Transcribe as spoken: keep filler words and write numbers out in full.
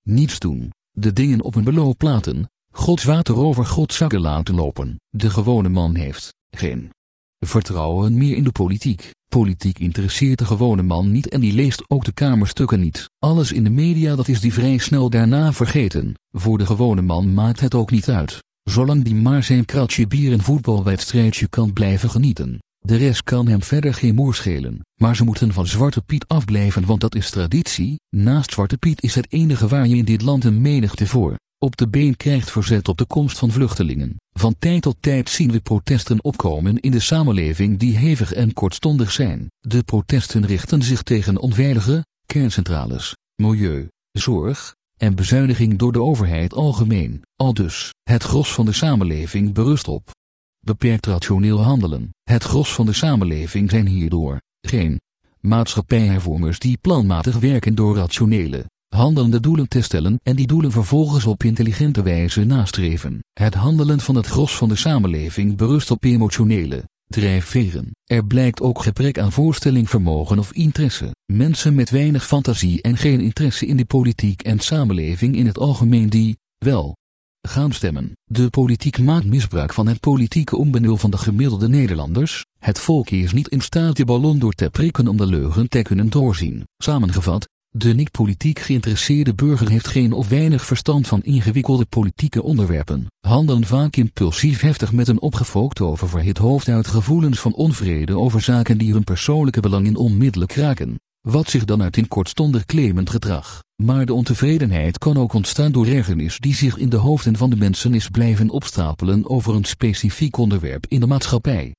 Niets doen. De dingen op een beloop laten. Gods water over Gods zakken laten lopen. De gewone man heeft geen vertrouwen meer in de politiek. Politiek interesseert de gewone man niet en die leest ook de kamerstukken niet. Alles in de media, dat is die vrij snel daarna vergeten. Voor de gewone man maakt het ook niet uit. Zolang die maar zijn kratje bier en voetbalwedstrijdje kan blijven genieten. De rest kan hem verder geen moer schelen. Maar ze moeten van Zwarte Piet afblijven, want dat is traditie. Naast Zwarte Piet is het enige waar je in dit land een menigte voor op de been krijgt verzet op de komst van vluchtelingen. Van tijd tot tijd zien we protesten opkomen in de samenleving die hevig en kortstondig zijn. De protesten richten zich tegen onveilige kerncentrales, milieu, zorg en bezuiniging door de overheid algemeen. Aldus, het gros van de samenleving berust op beperkt rationeel handelen. Het gros van de samenleving zijn hierdoor geen maatschappijhervormers die planmatig werken door rationele, handelende doelen te stellen en die doelen vervolgens op intelligente wijze nastreven. Het handelen van het gros van de samenleving berust op emotionele drijfveren. Er blijkt ook gebrek aan voorstellingvermogen of interesse. Mensen met weinig fantasie en geen interesse in de politiek en samenleving in het algemeen die, wel, gaan stemmen. De politiek maakt misbruik van het politieke onbenul van de gemiddelde Nederlanders. Het volk is niet in staat de ballon door te prikken om de leugen te kunnen doorzien. Samengevat, de niet-politiek geïnteresseerde burger heeft geen of weinig verstand van ingewikkelde politieke onderwerpen. Handelen vaak impulsief heftig met een opgefookt oververhit hoofd uit gevoelens van onvrede over zaken die hun persoonlijke belangen onmiddellijk raken. Wat zich dan uit in kortstondig claimend gedrag. Maar de ontevredenheid kan ook ontstaan door ergernis die zich in de hoofden van de mensen is blijven opstapelen over een specifiek onderwerp in de maatschappij.